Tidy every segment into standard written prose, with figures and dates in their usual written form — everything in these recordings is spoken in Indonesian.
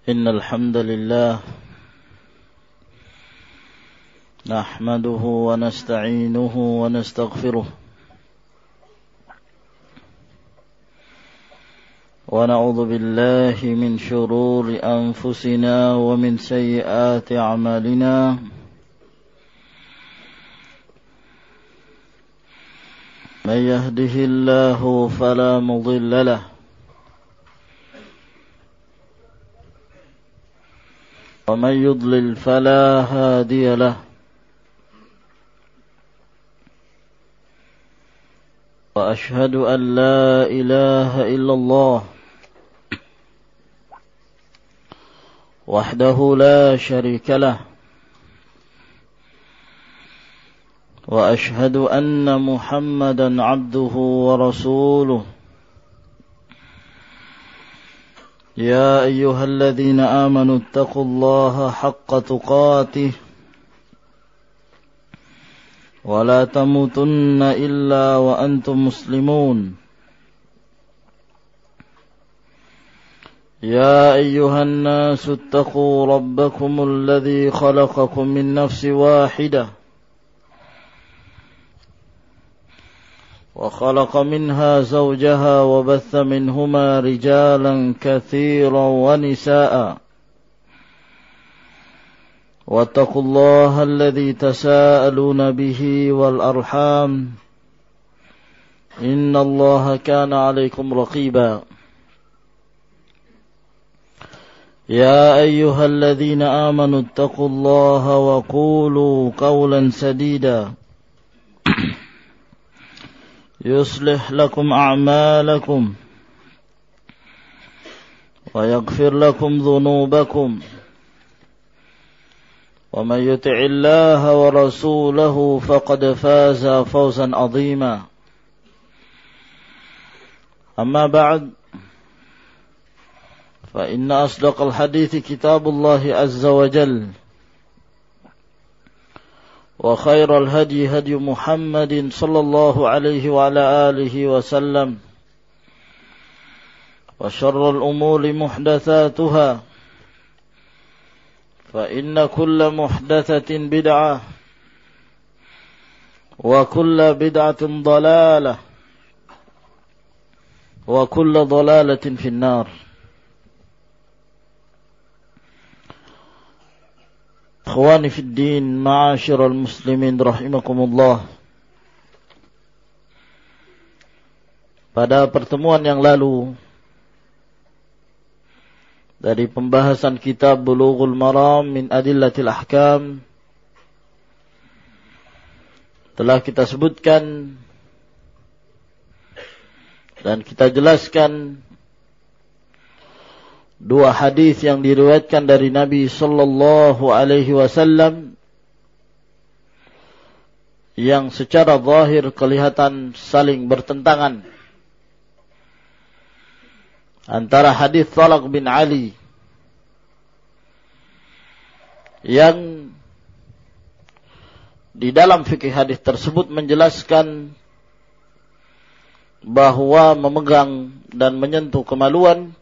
إن الحمد لله نحمده ونستعينه ونستغفره ونعوذ بالله من شرور أنفسنا ومن سيئات أعمالنا من يهده الله فلا مضل له ومن يضلل فلا هادي له وأشهد أن لا إله إلا الله وحده لا شريك له وأشهد أن محمدا عبده ورسوله يا أيها الذين آمنوا اتقوا الله حق تقاته ولا تموتن إلا وأنتم مسلمون يا أيها الناس اتقوا ربكم الذي خلقكم من نفس واحدة وخلق منها زوجها وبث منهما رجالا كثيرا ونساء واتقوا الله الذي تساءلون به والأرحام إن الله كان عليكم رقيبا يا أيها الذين آمنوا اتقوا الله وقولوا قولا سديدا يصلح لكم أعمالكم ويغفر لكم ذنوبكم ومن يطع الله ورسوله فقد فاز فوزا عظيما أما بعد فإن أصدق الحديث كتاب الله عز وجل وخير الهدي هدي محمد صلى الله عليه وعلى آله وسلم وشر الأمور محدثاتها فإن كل محدثة بدعة وكل بدعة ضلالة وكل ضلالة في النار. Ikhwani fid din, ma'asyiral muslimin rahimakumullah. Pada pertemuan yang lalu dari pembahasan kitab Bulughul Maram min Adillatil Ahkam telah kita sebutkan dan kita jelaskan dua hadis yang diriwayatkan dari Nabi sallallahu alaihi wasallam yang secara zahir kelihatan saling bertentangan. Antara hadis Talaq bin Ali yang di dalam fikih hadis tersebut menjelaskan bahwa memegang dan menyentuh kemaluan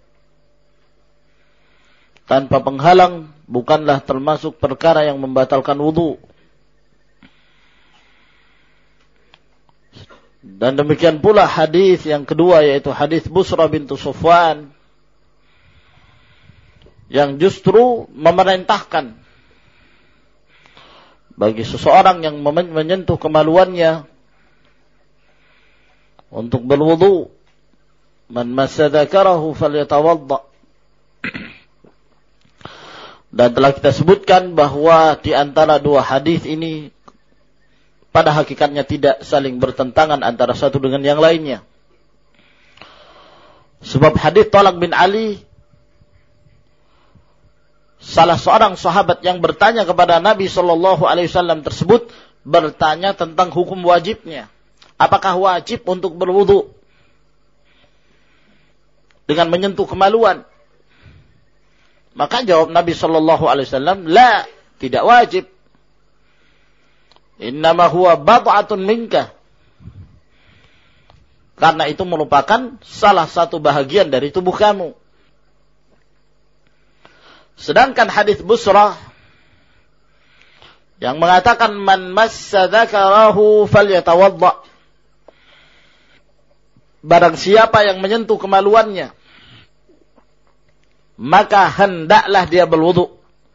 tanpa penghalang bukanlah termasuk perkara yang membatalkan wudu. Dan demikian pula hadis yang kedua, yaitu hadis Busra bintu Sufwan, yang justru memerintahkan bagi seseorang yang menyentuh kemaluannya untuk berwudu. Man massa dzakarahu falyatawadda. Dan telah kita sebutkan bahwa di antara dua hadis ini pada hakikatnya tidak saling bertentangan antara satu dengan yang lainnya. Sebab hadis Talaq bin Ali, salah seorang sahabat yang bertanya kepada Nabi sallallahu alaihi wasallam tersebut bertanya tentang hukum wajibnya. Apakah wajib untuk berwudu dengan menyentuh kemaluan? Maka jawab Nabi sallallahu alaihi wasallam, la, tidak wajib. Innama huwa bad'atun minka. Karena itu merupakan salah satu bahagian dari tubuh kamu. Sedangkan hadis Busrah yang mengatakan man massa dzakarahu falyatawadda, barang siapa yang menyentuh kemaluannya maka hendaklah dia berwudu,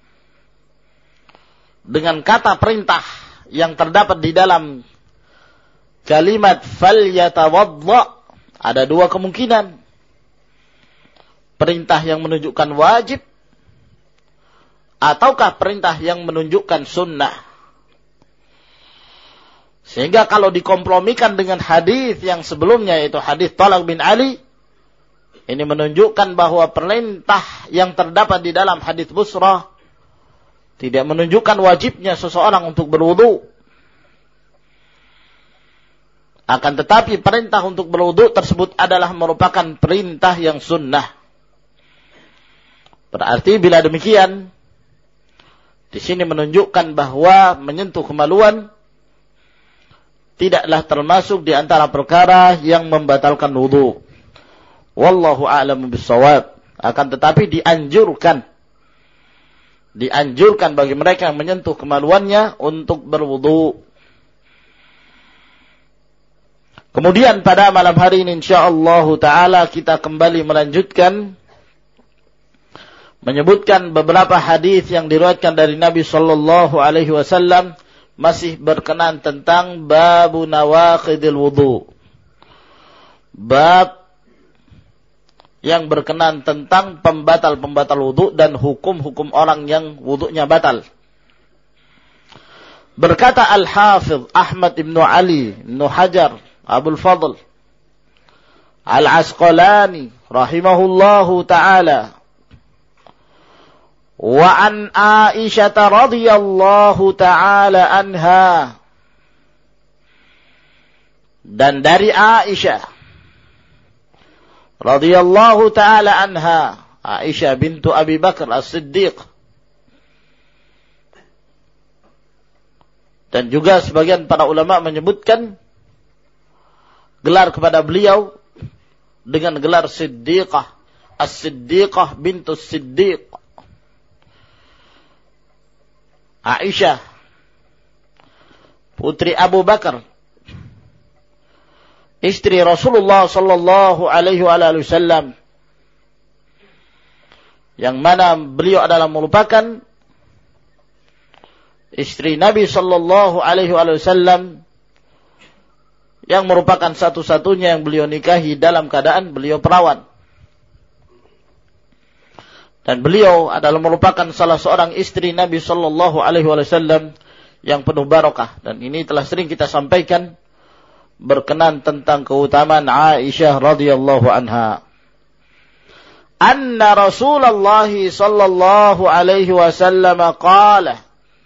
dengan kata perintah yang terdapat di dalam kalimat falyatawadda ada dua kemungkinan. Perintah yang menunjukkan wajib ataukah perintah yang menunjukkan sunnah. Sehingga kalau dikompromikan dengan hadis yang sebelumnya, yaitu hadis Talaq bin Ali, ini menunjukkan bahwa perintah yang terdapat di dalam hadis Busrah tidak menunjukkan wajibnya seseorang untuk berwudu. Akan tetapi perintah untuk berwudu tersebut adalah merupakan perintah yang sunnah. Berarti bila demikian, di sini menunjukkan bahwa menyentuh kemaluan tidaklah termasuk di antara perkara yang membatalkan wudu. Wallahu a'lamu bissawab. Akan tetapi dianjurkan bagi mereka yang menyentuh kemaluannya untuk berwudu. Kemudian pada malam hari ini insyaallah taala kita kembali melanjutkan menyebutkan beberapa hadis yang diriwayatkan dari Nabi sallallahu alaihi wasallam, masih berkenaan tentang babu nawaqidil wudu. Bab yang berkenaan tentang pembatal-pembatal wudu dan hukum-hukum orang yang wudunya batal. Berkata Al-Hafidh Ahmad ibn Ali ibn Hajar Abul Fadl Al-Asqalani rahimahullahu ta'ala, wa an Aisyah radhiyallahu ta'ala anha, dan dari Aisyah radhiyallahu ta'ala anha, Aisyah bintu Abi Bakar As-Siddiq, dan juga sebagian para ulama menyebutkan gelar kepada beliau dengan gelar Siddiqah, As-Siddiqah bintu Siddiq. Aisyah putri Abu Bakar, istri Rasulullah sallallahu alaihi wasallam, yang mana beliau adalah merupakan istri Nabi sallallahu alaihi wasallam yang merupakan satu-satunya yang beliau nikahi dalam keadaan beliau perawan. Dan beliau adalah merupakan salah seorang istri Nabi sallallahu alaihi wasallam yang penuh barakah. Dan ini telah sering kita sampaikan berkenaan tentang keutamaan Aisyah radhiyallahu anha. Anna Rasulullah sallallahu alaihi wasallam qala,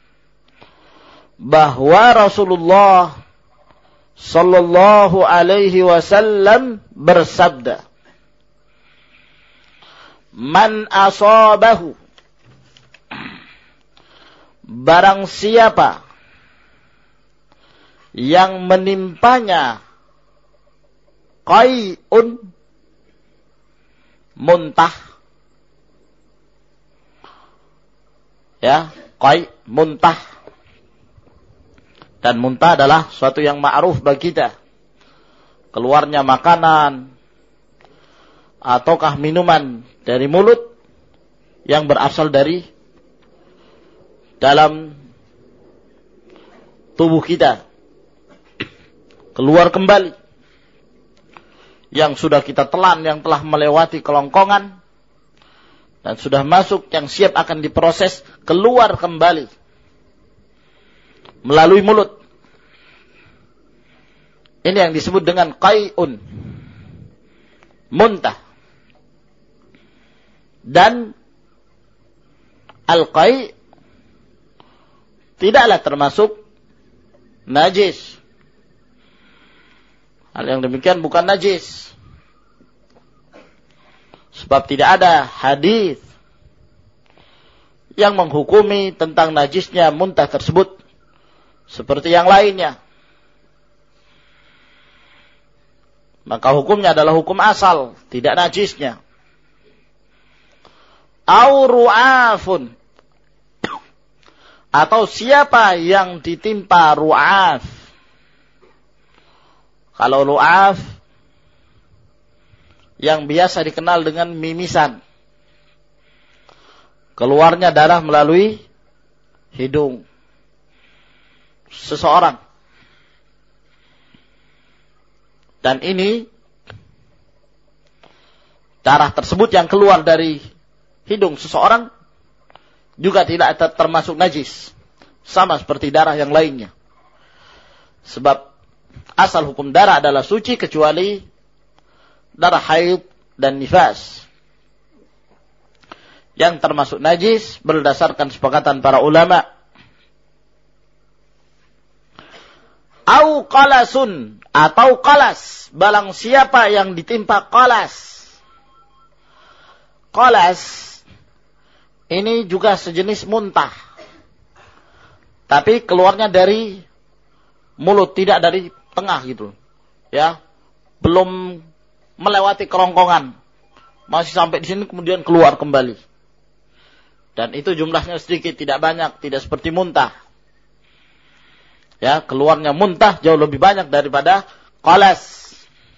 bahwa Rasulullah sallallahu alaihi wasallam bersabda, man asabahu, barang siapa yang menimpanya qai'un, muntah, ya, qai', muntah, dan muntah adalah suatu yang ma'ruf bagi kita, keluarnya makanan ataukah minuman dari mulut yang berasal dari dalam tubuh kita, keluar kembali, yang sudah kita telan, yang telah melewati kelongkongan dan sudah masuk, yang siap akan diproses, keluar kembali melalui mulut. Ini yang disebut dengan qai'un, muntah. Dan al-qai' tidaklah termasuk najis. Hal yang demikian bukan najis, sebab tidak ada hadis yang menghukumi tentang najisnya muntah tersebut seperti yang lainnya. Maka hukumnya adalah hukum asal, tidak najisnya. au ru'afun, atau siapa yang ditimpa ru'af. Kalau ru'af yang biasa dikenal dengan mimisan, keluarnya darah melalui hidung seseorang. Dan ini darah tersebut yang keluar dari hidung seseorang juga tidak termasuk najis, sama seperti darah yang lainnya. Sebab asal hukum darah adalah suci kecuali darah haid dan nifas, yang termasuk najis berdasarkan sepakatan para ulama. Au qalasun, atau qalas, barang siapa yang ditimpa qalas. Qalas ini juga sejenis muntah, tapi keluarnya dari mulut, tidak dari tengah gitu. Ya, belum melewati kerongkongan, masih sampai di sini kemudian keluar kembali. Dan itu jumlahnya sedikit, tidak banyak, tidak seperti muntah. Ya, keluarnya muntah jauh lebih banyak daripada qalas.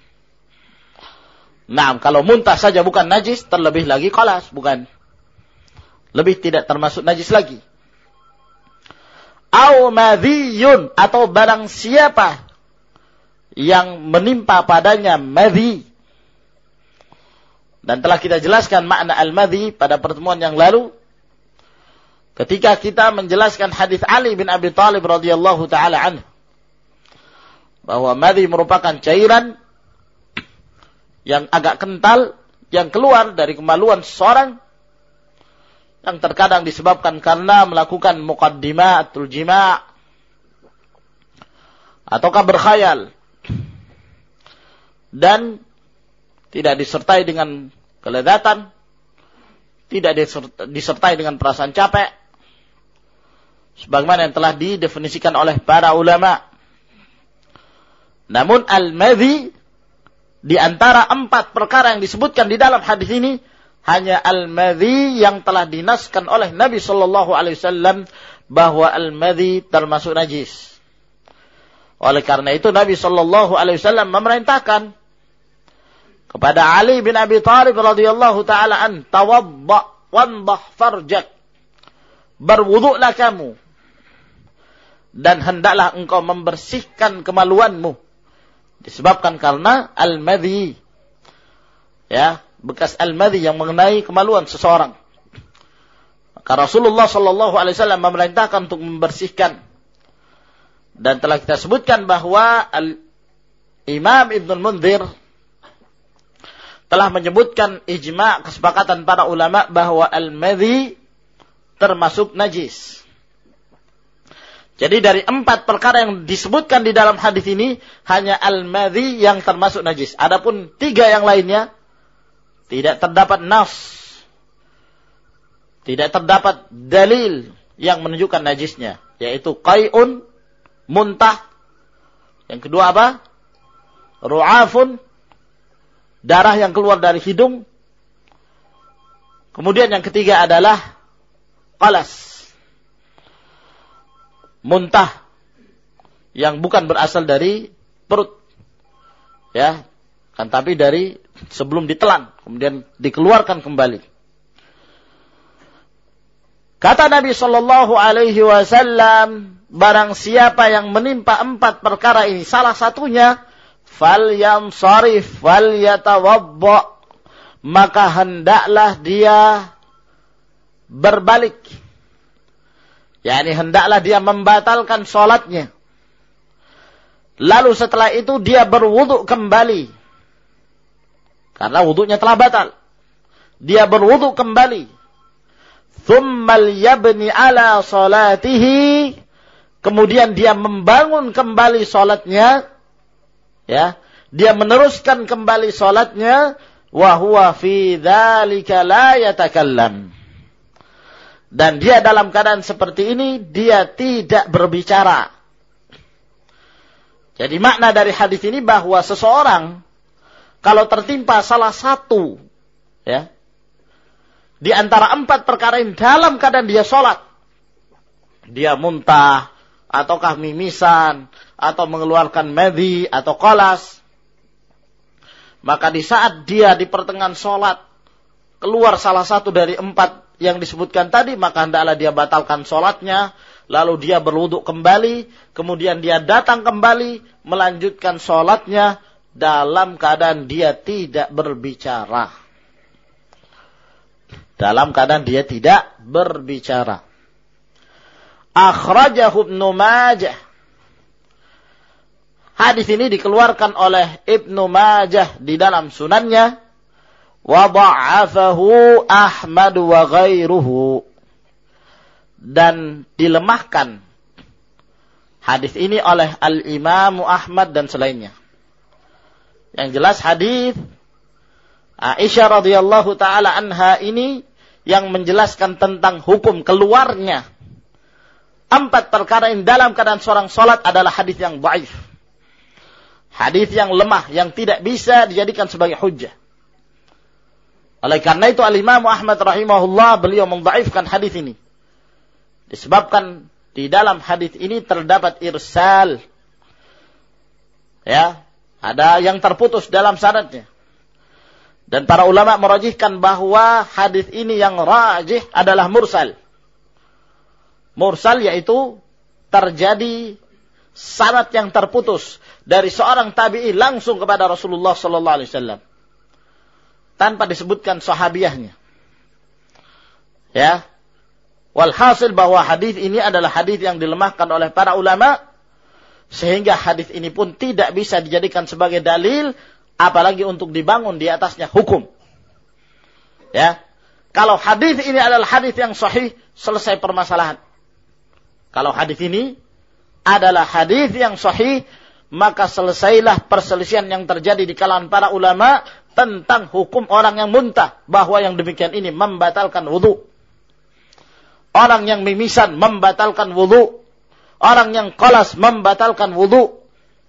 Nah, kalau muntah saja bukan najis, terlebih lagi qalas, bukan. Lebih tidak termasuk najis lagi. Au madhiyun, atau barang siapa yang menimpa padanya madhi. Dan telah kita jelaskan makna al-madhi pada pertemuan yang lalu, ketika kita menjelaskan hadis Ali bin Abi Thalib radhiyallahu taala anhu, bahwa madhi merupakan cairan yang agak kental yang keluar dari kemaluan seseorang, yang terkadang disebabkan karena melakukan muqaddimatul jima' ataukah berkhayal, dan tidak disertai dengan kelezatan, tidak disertai dengan perasaan capek, sebagaimana yang telah didefinisikan oleh para ulama. Namun al-madhi, di antara 4 perkara yang disebutkan di dalam hadis ini, hanya al-madhi yang telah dinaskan oleh Nabi sallallahu alaihi wasallam bahwa al-madhi termasuk najis. Oleh karena itu Nabi sallallahu alaihi wasallam memerintahkan kepada Ali bin Abi Thalib radhiyallahu taala an, tawadda wandah farjak, berwuduklah kamu dan hendaklah engkau membersihkan kemaluanmu, disebabkan karena al-madhi, ya, bekas al-madhi yang mengenai kemaluan seseorang. Maka Rasulullah sallallahu alaihi wasallam memerintahkan untuk membersihkan. Dan telah kita sebutkan bahwa Imam Ibnul Munzir telah menyebutkan ijma' kesepakatan para ulama bahwa al-madhi termasuk najis. Jadi dari 4 perkara yang disebutkan di dalam hadis ini, hanya al-madhi yang termasuk najis. Adapun 3 yang lainnya tidak terdapat nas, tidak terdapat dalil yang menunjukkan najisnya, yaitu qai'un, muntah. Yang kedua apa? Ru'afun, darah yang keluar dari hidung. Kemudian yang ketiga adalah qalas, muntah yang bukan berasal dari perut, ya, kan, tapi dari sebelum ditelan kemudian dikeluarkan kembali. Kata Nabi sallallahu alaihi wasallam, barang siapa yang menimpa 4 perkara ini salah satunya, falyansarif falyatawadda, maka hendaklah dia berbalik, yakni hendaklah dia membatalkan sholatnya. Lalu setelah itu dia berwuduk kembali, karena wuduknya telah batal. Dia berwuduk kembali. Thummal yabni ala salatihi, kemudian dia membangun kembali sholatnya, ya, dia meneruskan kembali sholatnya, wa huwa fi dzalika la yatakallam, dan dia dalam keadaan seperti ini dia tidak berbicara. Jadi makna dari hadis ini bahwa seseorang kalau tertimpa salah satu, ya, di antara 4 perkara ini dalam keadaan dia sholat, dia muntah, ataukah mimisan, atau mengeluarkan madhi, atau qalas, maka di saat dia di pertengahan sholat, keluar salah satu dari 4 yang disebutkan tadi, maka hendaklah dia batalkan sholatnya, lalu dia berwudu kembali, kemudian dia datang kembali, melanjutkan sholatnya, dalam keadaan dia tidak berbicara. Dalam keadaan dia tidak berbicara. Akhrajahu Ibnu Majah. Hadis ini dikeluarkan oleh Ibnu Majah di dalam sunannya. Wa dha'afahu Ahmad wa ghairuhu. Dan dilemahkan hadis ini oleh Al-Imam Ahmad dan selainnya. Yang jelas hadis Aisyah radhiyallahu taala anha ini yang menjelaskan tentang hukum keluarnya 4 perkara ini dalam keadaan seorang salat adalah hadis yang dhaif. Hadis yang lemah yang tidak bisa dijadikan sebagai hujjah. Oleh karena itu Al-Imam Ahmad rahimahullah beliau mendhaifkan hadis ini. Disebabkan di dalam hadis ini terdapat irsal. Ya, ada yang terputus dalam sanadnya. Dan para ulama merajihkan bahwa hadis ini yang rajih adalah mursal. Mursal yaitu terjadi sanad yang terputus dari seorang tabi'i langsung kepada Rasulullah sallallahu alaihi wasallam tanpa disebutkan sahabiahnya. Ya. Walhasil bahwa hadis ini adalah hadis yang dilemahkan oleh para ulama sehingga hadis ini pun tidak bisa dijadikan sebagai dalil apalagi untuk dibangun di atasnya hukum. Ya. Kalau hadis ini adalah hadis yang sahih, selesai permasalahan. Kalau hadis ini adalah hadis yang sahih, maka selesailah perselisihan yang terjadi di kalangan para ulama tentang hukum orang yang muntah, bahwa yang demikian ini membatalkan wudu. Orang yang mimisan membatalkan wudu. Orang yang qalas membatalkan wudu.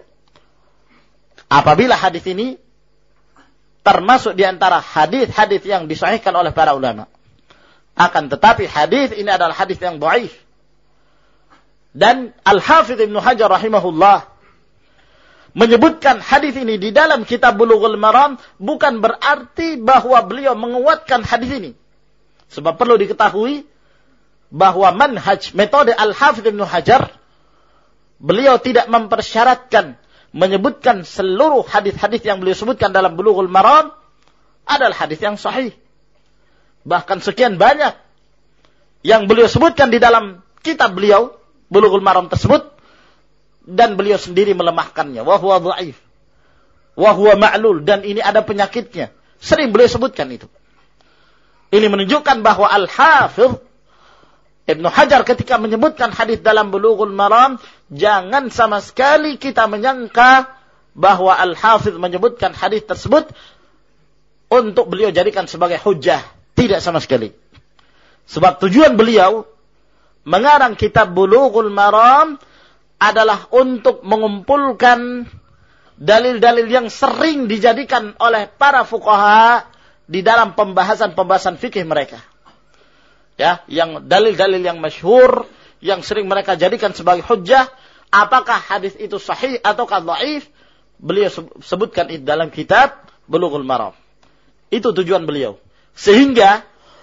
Apabila hadis ini termasuk di antara hadis-hadis yang disahihkan oleh para ulama. Akan tetapi hadis ini adalah hadis yang dhaif. Dan Al-Hafidz Ibnu Hajar rahimahullah menyebutkan hadis ini di dalam kitab Bulughul Maram bukan berarti bahwa beliau menguatkan hadis ini. Sebab perlu diketahui bahwa manhaj metode Al-Hafidz Ibnu Hajar, beliau tidak mempersyaratkan menyebutkan seluruh hadis-hadis yang beliau sebutkan dalam Bulughul Maram adalah hadis yang sahih. Bahkan sekian banyak yang beliau sebutkan di dalam kitab beliau Bulughul Maram tersebut, dan beliau sendiri melemahkannya. Wa huwa dhaif, wa huwa ma'lul, dan ini ada penyakitnya. Sering beliau sebutkan itu. Ini menunjukkan bahwa Al-Hafidz Ibnu Hajar ketika menyebutkan hadis dalam Bulughul Maram, jangan sama sekali kita menyangka bahwa Al-Hafidz menyebutkan hadis tersebut untuk beliau jadikan sebagai hujjah. Tidak sama sekali. Sebab tujuan beliau mengarang kitab Bulughul Maram adalah untuk mengumpulkan dalil-dalil yang sering dijadikan oleh para fuqaha di dalam pembahasan-pembahasan fikih mereka. Ya, yang dalil-dalil yang masyhur yang sering mereka jadikan sebagai hujjah, apakah hadis itu sahih ataukah dhaif, beliau sebutkan itu dalam kitab Bulughul Maram. Itu tujuan beliau. Sehingga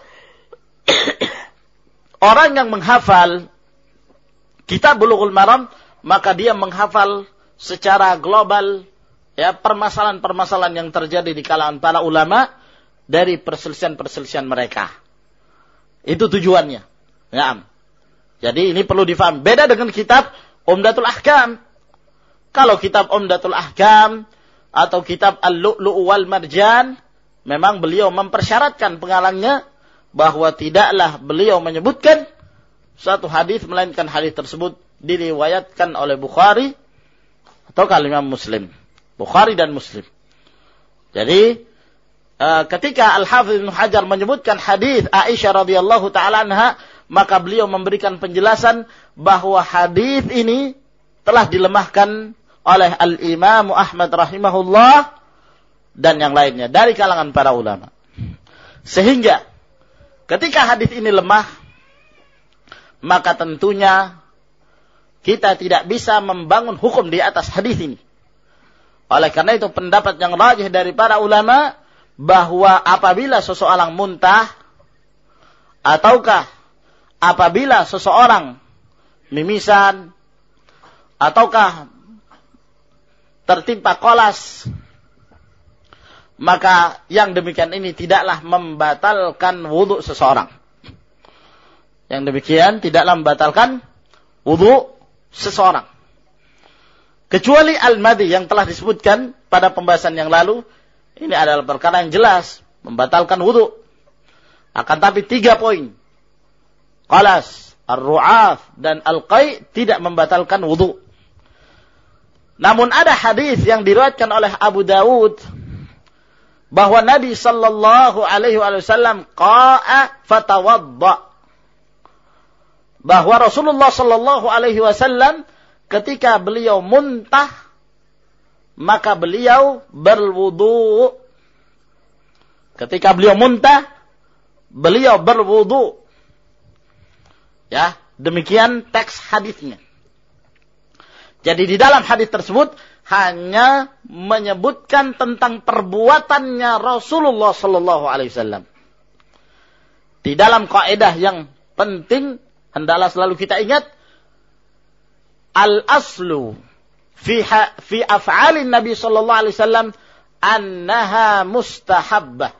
orang yang menghafal kitab Bulughul Maram, maka dia menghafal secara global ya permasalahan-permasalahan yang terjadi di kalangan para ulama dari perselisihan-perselisihan mereka. Itu tujuannya. Ya. Jadi ini perlu difahami. Beda dengan kitab Umdatul Ahkam. Kalau kitab Umdatul Ahkam atau kitab Al-Lu'lu' wal Marjan, memang beliau mempersyaratkan pengarangnya bahwa tidaklah beliau menyebutkan suatu hadis melainkan hadis tersebut diriwayatkan oleh Bukhari atau Imam Muslim. Bukhari dan Muslim. Jadi ketika Al-Hafidz Ibnu Hajar menyebutkan hadis Aisyah radhiyallahu taala anha, maka beliau memberikan penjelasan bahwa hadis ini telah dilemahkan oleh Al-Imam Ahmad rahimahullah dan yang lainnya dari kalangan para ulama. Sehingga Ketika hadis ini lemah, maka tentunya kita tidak bisa membangun hukum di atas hadis ini. Oleh karena itu pendapat yang rajih dari para ulama bahwa apabila seseorang muntah ataukah apabila seseorang mimisan ataukah tertimpa kolas, maka yang demikian ini tidaklah membatalkan wudu seseorang. Yang demikian tidaklah membatalkan wudu seseorang. Kecuali al-madhi yang telah disebutkan pada pembahasan yang lalu, ini adalah perkara yang jelas membatalkan wudu. Akan tapi 3 poin. Qalas, ar-ru'af dan al-qai tidak membatalkan wudu. Namun ada hadis yang diriwayatkan oleh Abu Dawud bahwa Nabi sallallahu alaihi wasallam qa'a fatawadda. Bahwa Rasulullah sallallahu alaihi wasallam ketika beliau muntah maka beliau berwudu. Ketika beliau muntah beliau berwudu. Ya, demikian teks hadisnya. Jadi di dalam hadis tersebut hanya menyebutkan tentang perbuatannya Rasulullah sallallahu alaihi wasallam. Di dalam kaidah yang penting hendaklah selalu kita ingat al-aslu fi af'alin Nabi sallallahu alaihi wasallam annaha mustahabbah.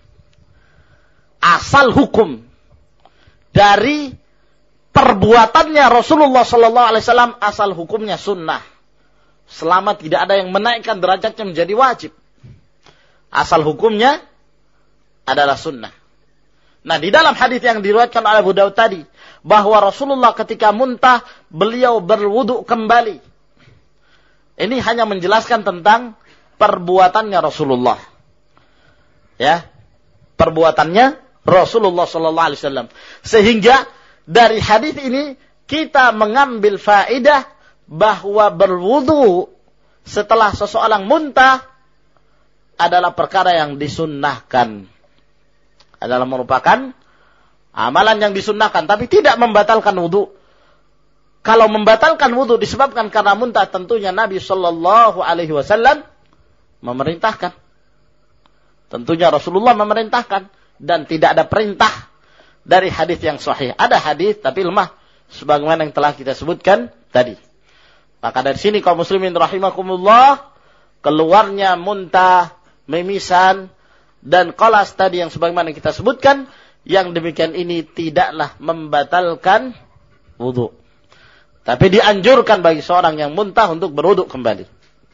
Asal hukum dari perbuatannya Rasulullah sallallahu alaihi wasallam asal hukumnya sunnah. Selama tidak ada yang menaikkan derajatnya menjadi wajib. Asal hukumnya adalah sunnah. Nah, di dalam hadis yang diriwayatkan oleh Abu Dawud tadi, bahwa Rasulullah ketika muntah, beliau berwudu kembali. Ini hanya menjelaskan tentang perbuatannya Rasulullah. Ya, perbuatannya Rasulullah sallallahu alaihi wasallam. Sehingga dari hadis ini kita mengambil faedah bahwa berwudu setelah seseorang muntah adalah perkara yang disunnahkan. Adalah merupakan amalan yang disunnahkan, tapi tidak membatalkan wudu. Kalau membatalkan wudu disebabkan karena muntah, tentunya Nabi sallallahu alaihi wasallam memerintahkan. Tentunya Rasulullah memerintahkan dan tidak ada perintah dari hadis yang sahih. Ada hadis tapi lemah sebagaimana yang telah kita sebutkan tadi. Maka dari sini kaum muslimin rahimakumullah, keluarnya muntah, mimisan dan qalas tadi yang sebagaimana kita sebutkan, yang demikian ini tidaklah membatalkan wudu. Tapi dianjurkan bagi seorang yang muntah untuk berwudu kembali.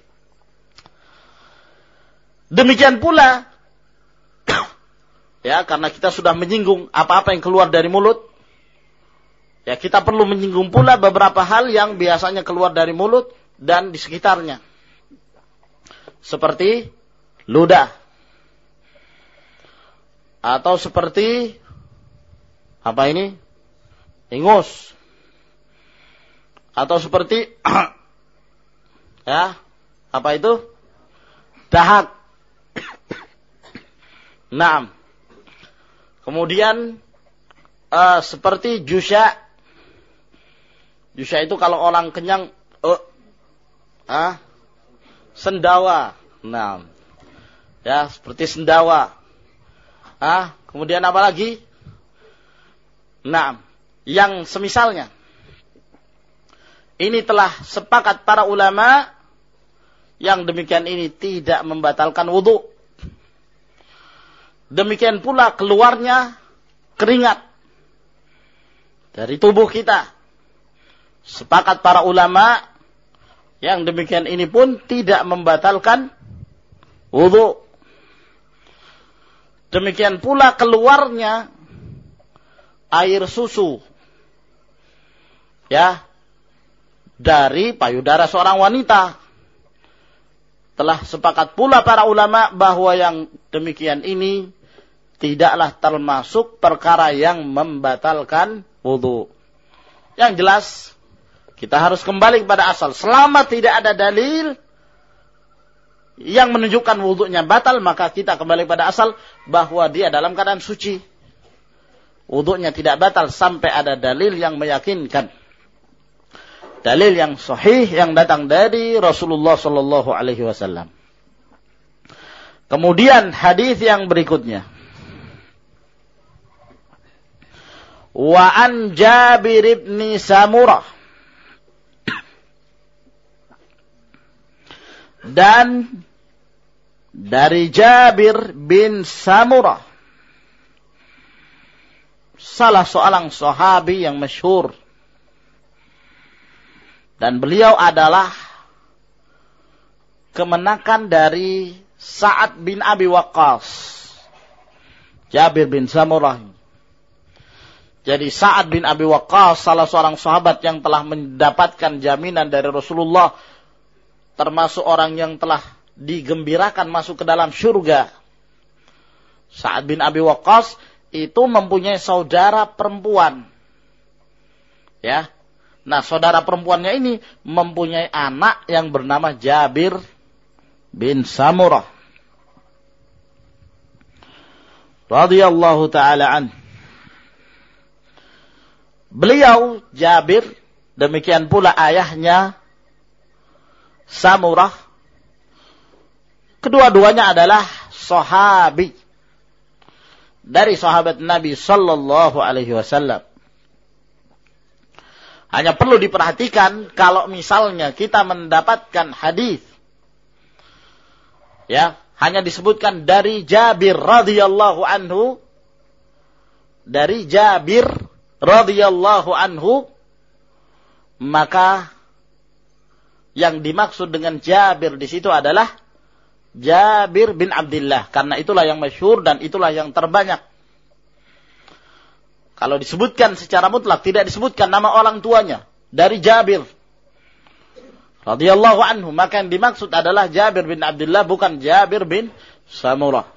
Demikian pula ya, karena kita sudah menyinggung apa-apa yang keluar dari mulut, ya kita perlu menyinggung pula beberapa hal yang biasanya keluar dari mulut dan di sekitarnya. Seperti ludah. Atau seperti apa ini? Ingus. Atau seperti ya, apa itu? Dahak. Naam. Kemudian seperti jusya. Jusya itu kalau orang kenyang sendawa. Nah, ya seperti sendawa. Kemudian apa lagi? Nah, yang semisalnya. Ini telah sepakat para ulama yang demikian ini tidak membatalkan wudu. Demikian pula keluarnya keringat dari tubuh kita. Sepakat para ulama yang demikian ini pun tidak membatalkan wudu. Demikian pula keluarnya air susu. Ya, dari payudara seorang wanita. Telah sepakat pula para ulama bahwa yang demikian ini tidaklah termasuk perkara yang membatalkan wudu. Yang jelas, kita harus kembali kepada asal. Selama tidak ada dalil yang menunjukkan wudunya batal, maka kita kembali pada asal bahwa dia dalam keadaan suci. wudunya tidak batal sampai ada dalil yang meyakinkan. Dalil yang sahih yang datang dari Rasulullah sallallahu alaihi wasallam. Kemudian hadis yang berikutnya. Wa an Jabir bin Samurah. Dan dari Jabir bin Samurah, salah seorang sahabi yang masyhur, dan beliau adalah kemenakan dari Sa'ad bin Abi Waqqas. Jabir bin Samurah. Jadi Sa'ad bin Abi Waqqas salah seorang sahabat yang telah mendapatkan jaminan dari Rasulullah, termasuk orang yang telah digembirakan masuk ke dalam surga. Sa'ad bin Abi Waqqas itu mempunyai saudara perempuan. Ya. Nah, saudara perempuannya ini mempunyai anak yang bernama Jabir bin Samurah radhiyallahu taala an. Beliau Jabir, demikian pula ayahnya Samurah, kedua-duanya adalah sahabi dari sahabat Nabi sallallahu alaihi wasallam. Hanya perlu diperhatikan kalau misalnya kita mendapatkan hadis, ya, hanya disebutkan dari Jabir radhiyallahu anhu, dari Jabir radhiyallahu anhu, maka yang dimaksud dengan Jabir di situ adalah Jabir bin Abdullah, karena itulah yang masyhur dan itulah yang terbanyak. Kalau disebutkan secara mutlak, tidak disebutkan nama orang tuanya dari Jabir radhiyallahu anhu, maka yang dimaksud adalah Jabir bin Abdullah, bukan Jabir bin Samurah.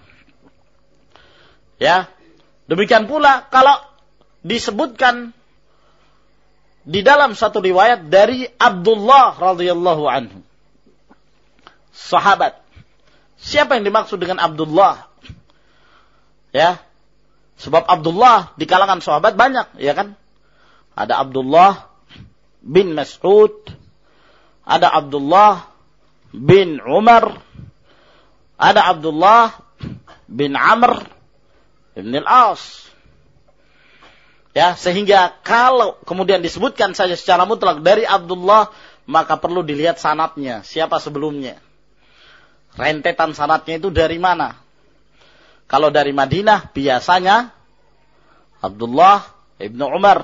Ya, demikian pula kalau disebutkan di dalam satu riwayat dari Abdullah radhiyallahu anhu, sahabat. Siapa yang dimaksud dengan Abdullah? Ya, sebab Abdullah di kalangan sahabat banyak, ya kan? Ada Abdullah bin Mas'ud, ada Abdullah bin Umar, ada Abdullah bin Amr bin Al-As. Ya, sehingga kalau kemudian disebutkan saja secara mutlak dari Abdullah, maka perlu dilihat sanadnya, siapa sebelumnya. Rentetan sanadnya itu dari mana? Kalau dari Madinah, biasanya Abdullah ibnu Umar.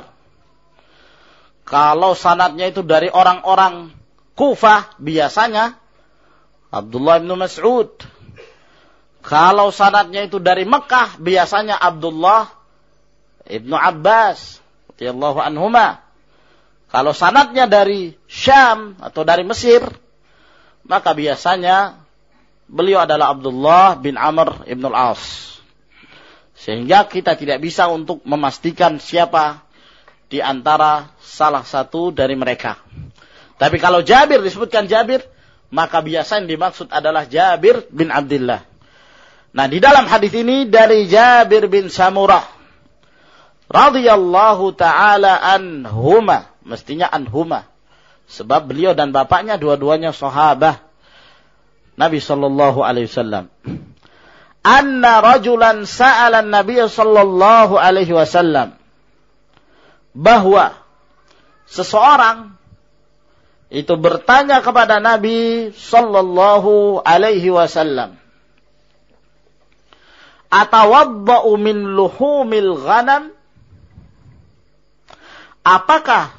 Kalau sanadnya itu dari orang-orang Kufah, biasanya Abdullah ibnu Mas'ud. Kalau sanadnya itu dari Mekah, biasanya Abdullah ibnu Abbas radhiyallahu anhuma. Kalau sanadnya dari Syam atau dari Mesir, maka biasanya beliau adalah Abdullah bin Amr ibn al-As. Sehingga kita tidak bisa untuk memastikan siapa di antara salah satu dari mereka. Tapi kalau Jabir disebutkan Jabir, maka biasa yang dimaksud adalah Jabir bin Abdullah. Nah, di dalam hadis ini dari Jabir bin Samurah radhiyallahu taala anhuma, mestinya anhuma, sebab beliau dan bapaknya dua-duanya sahabat Nabi sallallahu alaihi wasallam. Anna rajulan sa'ala Nabi sallallahu alaihi wasallam, bahwa seseorang itu bertanya kepada Nabi sallallahu alaihi wasallam, atawadda'u min luhumil ghanam? Apakah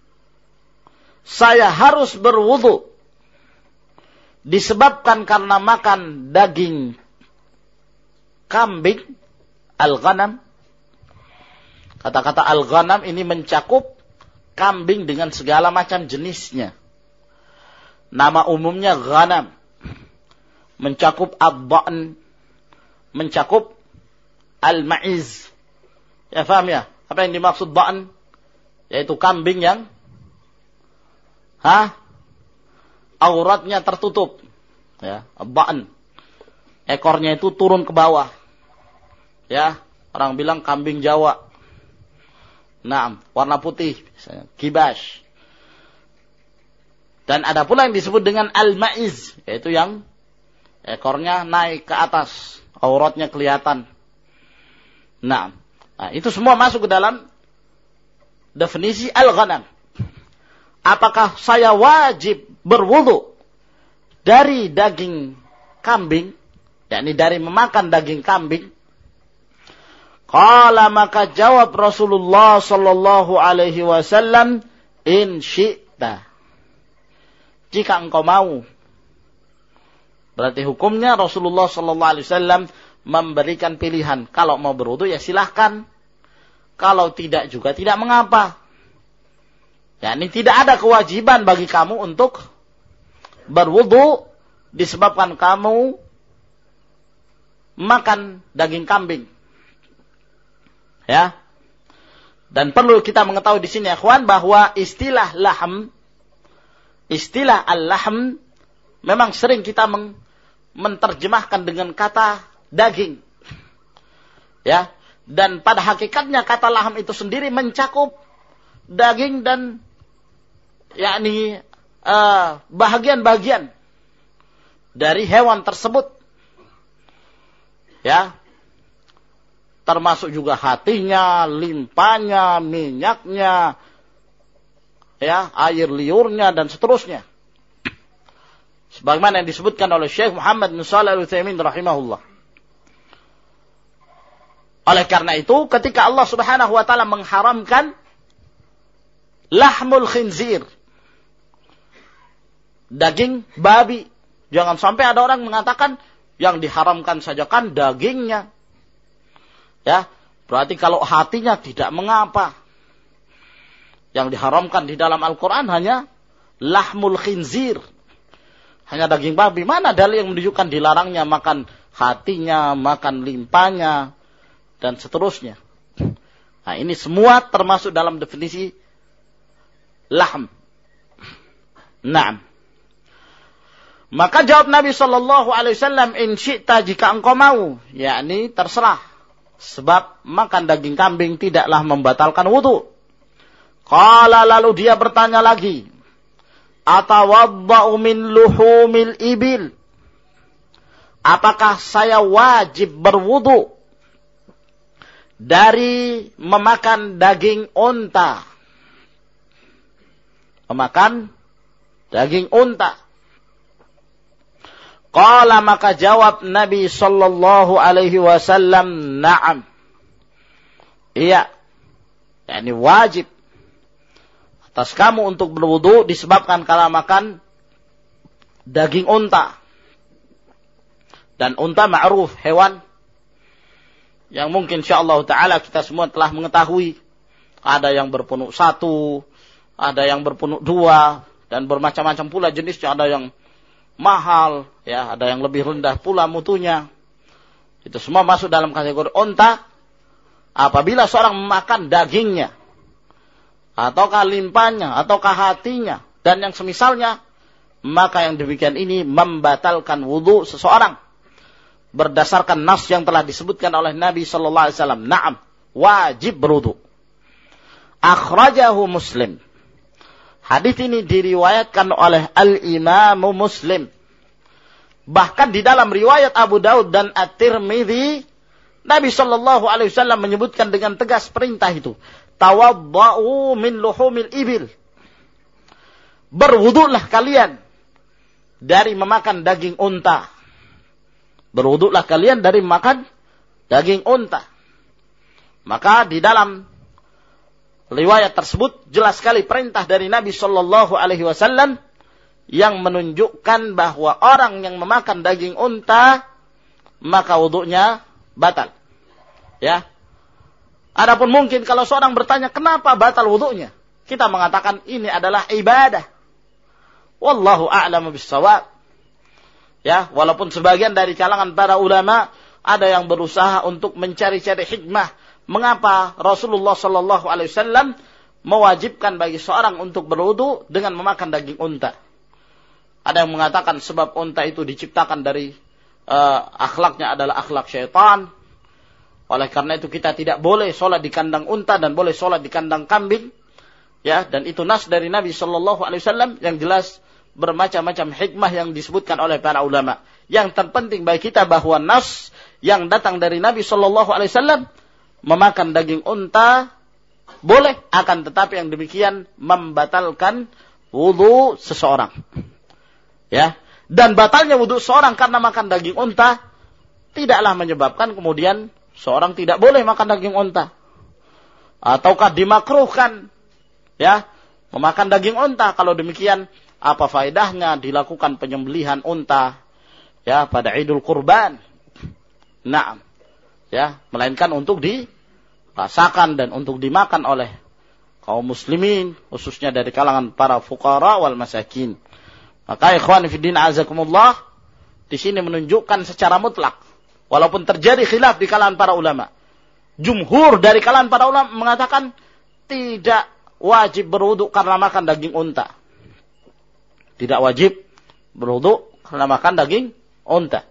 saya harus berwudu disebabkan karena makan daging kambing? Al-ghanam. Kata-kata al-ghanam ini mencakup kambing dengan segala macam jenisnya. Nama umumnya ghanam. Mencakup ad-dha'n, mencakup al-ma'iz. Ya, paham ya? Apa yang dimaksud dha'n? Yaitu kambing yang auratnya tertutup. Ya, dha'n. Ekornya itu turun ke bawah. Ya, orang bilang kambing Jawa. Naam, warna putih, misalnya, kibash. Dan ada pula yang disebut dengan al-ma'iz, yaitu yang ekornya naik ke atas, auratnya kelihatan. Nah, itu semua masuk ke dalam definisi al-ghanam. Apakah saya wajib berwudu dari daging kambing, yakni dari memakan daging kambing? Qala, maka jawab Rasulullah sallallahu alaihi wasallam, in syi'ta, jika engkau mau. Berarti hukumnya Rasulullah sallallahu alaihi wasallam memberikan pilihan. Kalau mau berwudu ya silahkan. Kalau tidak juga tidak mengapa. Yani tidak ada kewajiban bagi kamu untuk berwudu disebabkan kamu makan daging kambing. Ya. Dan perlu kita mengetahui di sini, ikhwan, bahwa istilah lahm, istilah al-lahm memang sering kita menerjemahkan dengan kata daging. Ya, dan pada hakikatnya kata lahm itu sendiri mencakup daging dan yakni bahagian-bahagian dari hewan tersebut. Ya. Termasuk juga hatinya, limpanya, minyaknya, ya, air liurnya dan seterusnya. Sebagaimana yang disebutkan oleh Syekh Muhammad bin Shalih Al-Utsaimin rahimahullah. Oleh karena itu, ketika Allah Subhanahu wa taala mengharamkan lahmul khinzir, daging babi, jangan sampai ada orang mengatakan yang diharamkan saja kan dagingnya. Ya, berarti kalau hatinya tidak mengapa. Yang diharamkan di dalam Al-Quran hanya lahmul khinzir, hanya daging babi. Mana dalil yang menunjukkan dilarangnya makan hatinya, makan limpanya, dan seterusnya. Nah, ini semua termasuk dalam definisi lahm. Naam. Maka jawab Nabi sallallahu alaihi wasallam, in syi'ta, jika engkau mau, yakni terserah. Sebab makan daging kambing tidaklah membatalkan wudu. Qala, lalu dia bertanya lagi, atawadda'u min luhumil ibil, apakah saya wajib berwudu dari memakan daging unta? Memakan daging unta. Qala, maka jawab Nabi sallallahu alaihi wasallam, na'am. Iya. Yani wajib atas kamu untuk berwudu disebabkan karena makan daging unta. Dan unta ma'ruf, hewan yang mungkin insyaallah taala kita semua telah mengetahui. Ada yang berpunuk 1, ada yang berpunuk 2, dan bermacam-macam pula jenisnya. Ada yang mahal, ya, ada yang lebih rendah pula mutunya. Itu semua masuk dalam kategori unta. Apabila seorang memakan dagingnya, ataukah limpanya, ataukah hatinya, dan yang semisalnya, maka yang demikian ini membatalkan wudu seseorang berdasarkan nas yang telah disebutkan oleh Nabi sallallahu alaihi wasallam. Na'am, wajib berwudu. Akhrajahu Muslim. Hadis ini diriwayatkan oleh Al-Imam Muslim. Bahkan di dalam riwayat Abu Daud dan At-Tirmidzi, Nabi sallallahu alaihi wasallam menyebutkan dengan tegas perintah itu. Tawadda'u min luhumil ibil. Berwudulah kalian dari memakan daging unta. Berwudulah kalian dari memakan daging unta. Maka di dalam riwayat tersebut jelas sekali perintah dari Nabi sallallahu alaihi wasallam yang menunjukkan bahwa orang yang memakan daging unta maka wudunya batal. Ya. Adapun mungkin kalau seorang bertanya kenapa batal wudunya, kita mengatakan ini adalah ibadah. Wallahu a'lamu bis-shawab. Ya, walaupun sebagian dari kalangan para ulama ada yang berusaha untuk mencari-cari hikmah mengapa Rasulullah sallallahu alaihi wasallam mewajibkan bagi seorang untuk berwudu dengan memakan daging unta. Ada yang mengatakan sebab unta itu diciptakan dari akhlaknya adalah akhlak syaitan. Oleh karena itu kita tidak boleh sholat di kandang unta dan boleh sholat di kandang kambing. Ya, dan itu nas dari Nabi Shallallahu Alaihi Wasallam yang jelas bermacam-macam hikmah yang disebutkan oleh para ulama. Yang terpenting bagi kita bahwa nas yang datang dari Nabi Shallallahu Alaihi Wasallam memakan daging unta boleh, akan tetapi yang demikian membatalkan wudu seseorang. Ya, dan batalnya wudu seorang karena makan daging unta tidaklah menyebabkan kemudian seorang tidak boleh makan daging unta. Ataukah dimakruhkan ya memakan daging unta? Kalau demikian apa faedahnya dilakukan penyembelihan unta ya pada Idul Kurban? Naam. Ya, melainkan untuk dirasakan dan untuk dimakan oleh kaum muslimin, khususnya dari kalangan para fuqara wal masakin. Maka ikhwan fillah azakumullah, di sini menunjukkan secara mutlak, walaupun terjadi khilaf di kalangan para ulama, jumhur dari kalangan para ulama mengatakan tidak wajib berwudu karena makan daging unta. Tidak wajib berwudu karena makan daging unta.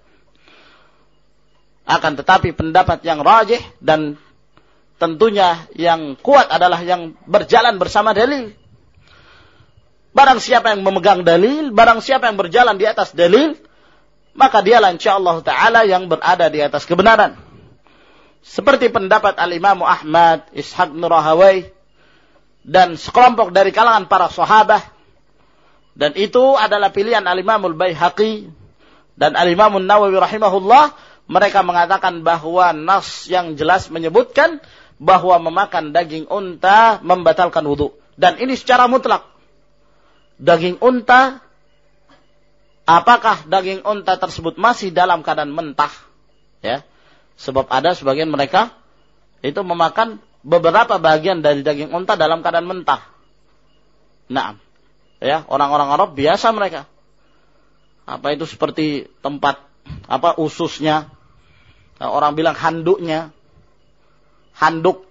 Akan tetapi pendapat yang rajih dan tentunya yang kuat adalah yang berjalan bersama dalil. Barang siapa yang memegang dalil, barang siapa yang berjalan di atas dalil, maka dialah insyaallah ta'ala yang berada di atas kebenaran. Seperti pendapat Al-Imam Ahmad, Ishaq bin Rahawai, dan sekelompok dari kalangan para sahabat. Dan itu adalah pilihan Al-Imam Al-Baihaqi dan Al-Imam An-Nawawi rahimahullah. Mereka mengatakan bahwa nas yang jelas menyebutkan bahwa memakan daging unta membatalkan wudu. Dan ini secara mutlak. Daging unta, apakah daging unta tersebut masih dalam keadaan mentah? Ya, sebab ada sebagian mereka itu memakan beberapa bagian dari daging unta dalam keadaan mentah. Nah, ya, orang-orang Arab biasa mereka. Apa itu seperti tempat ususnya? Orang bilang handuknya. Handuk.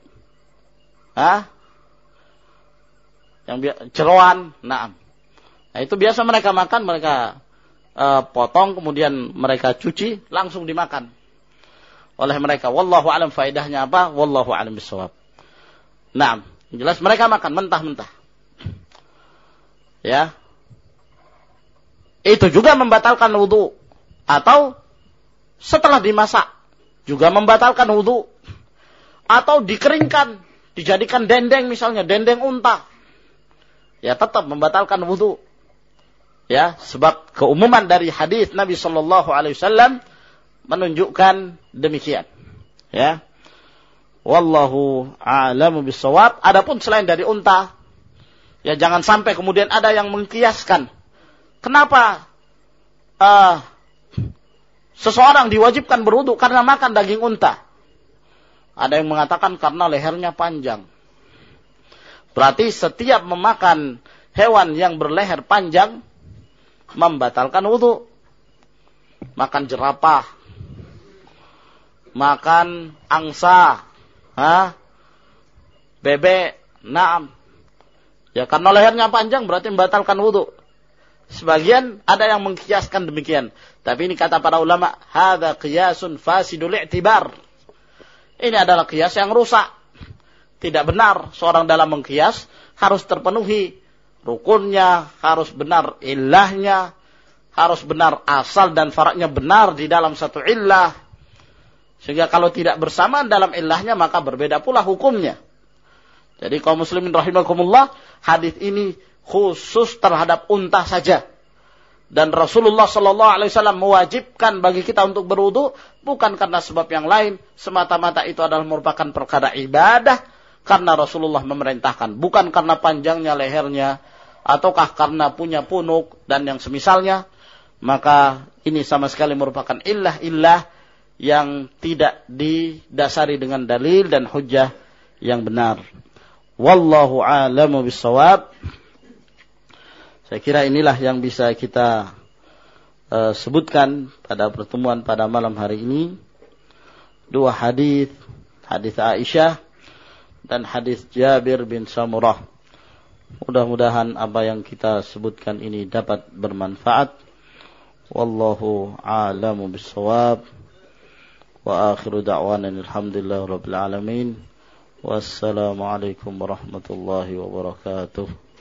Yang jeroan. Nah, itu biasa mereka makan, mereka potong kemudian mereka cuci langsung dimakan oleh mereka. Wallahu alam faedahnya apa? Wallahu alam bisawab. Nah, jelas mereka makan mentah-mentah. Ya. Itu juga membatalkan wudu. Atau setelah dimasak juga membatalkan wudu. Atau dikeringkan, dijadikan dendeng misalnya, dendeng unta. Ya, tetap membatalkan wudu. Ya, sebab keumuman dari hadis Nabi sallallahu alaihi wasallam menunjukkan demikian. Ya. Wallahu a'lamu bissawab. Adapun selain dari unta, ya jangan sampai kemudian ada yang mengkiaskan. Kenapa seseorang diwajibkan berwudu karena makan daging unta? Ada yang mengatakan karena lehernya panjang. Berarti setiap memakan hewan yang berleher panjang membatalkan wudu. Makan jerapah, makan angsa, bebek, naam. Ya karena lehernya panjang berarti membatalkan wudu. Sebagian ada yang mengkiaskan demikian. Tapi ini kata para ulama, hadza qiyasun fasidul i'tibar. Ini adalah qiyas yang rusak. Tidak benar seorang dalam mengkias harus terpenuhi rukunnya, harus benar illahnya, harus benar asal dan faraknya benar di dalam satu illah. Sehingga kalau tidak bersamaan dalam illahnya maka berbeda pula hukumnya. Jadi kaum muslimin rahimakumullah, hadis ini khusus terhadap unta saja. Dan Rasulullah sallallahu alaihi wasallam mewajibkan bagi kita untuk berwudu bukan karena sebab yang lain, semata-mata itu adalah merupakan perkara ibadah karena Rasulullah memerintahkan, bukan karena panjangnya lehernya ataukah karena punya punuk dan yang semisalnya. Maka ini sama sekali merupakan illah-illah yang tidak didasari dengan dalil dan hujjah yang benar. Wallahu a'lamu bissawab. Saya kira inilah yang bisa kita sebutkan pada pertemuan pada malam hari ini. Dua hadis, hadis Aisyah dan hadis Jabir bin Samurah. Mudah-mudahan apa yang kita sebutkan ini dapat bermanfaat. Wallahu a'lamu bissawab. Wa akhiru da'wana alhamdulillahi rabbil alamin. Wassalamualaikum warahmatullahi wabarakatuh.